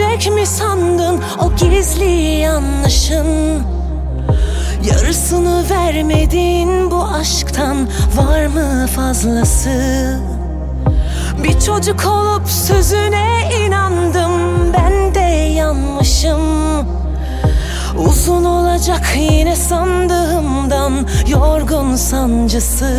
bitecek mi sandın o gizli yanlışın? Yarısını vermedin bu aşktan, var mı fazlası? Bir çocuk olup sözüne inandım, ben de yanmışım. Uzun olacak yine sandığımdan, yorgun sancısı.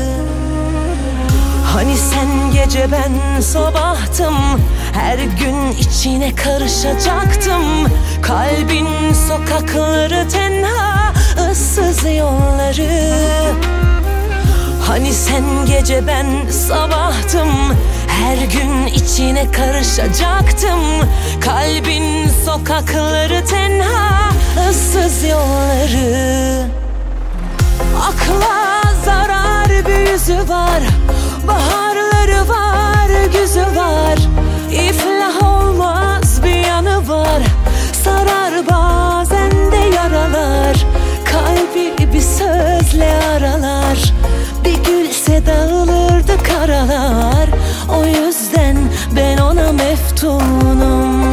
Hani sen gece ben sabahtım, her gün içine karışacaktım. Kalbin sokakları tenha, ıssız yolları. Hani sen gece ben sabahtım, her gün içine karışacaktım. Kalbin sokakları tenha, ıssız yolları. Akla zarar bir yüzü var, baharları var, güzü var. İflah olmaz bir yanı var, sarar bazen de yaralar. Kalbi bir sözle aralar, bir gülse dağılırdı karalar. O yüzden ben ona meftunum.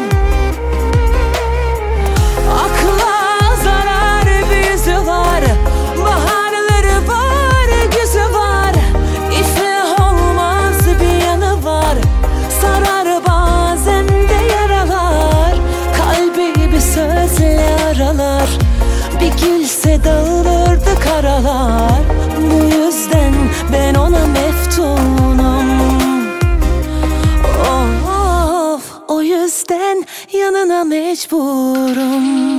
Akla zarar bir yüzü var, baharları var, güzü var. İflah olmaz bir yanı var, sarar bazen de yaralar. Kalbi bir sözle aralar, bir gülse dağılırdı karalar. Bu yüzden ben ona meftunum. Of, o yüzden yanına mecburum.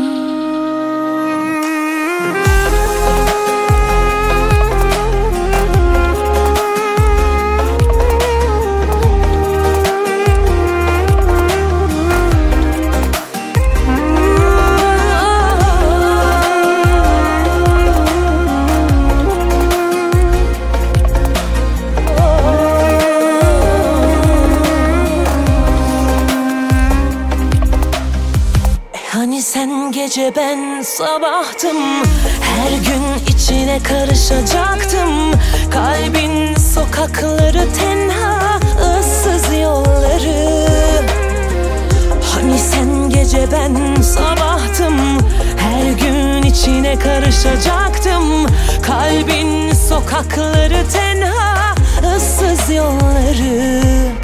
Hani sen gece ben sabahtım, her gün içine karışacaktım. Kalbin sokakları tenha, ıssız yolları. Hani sen gece ben sabahtım, her gün içine karışacaktım. Kalbin sokakları tenha, ıssız yolları.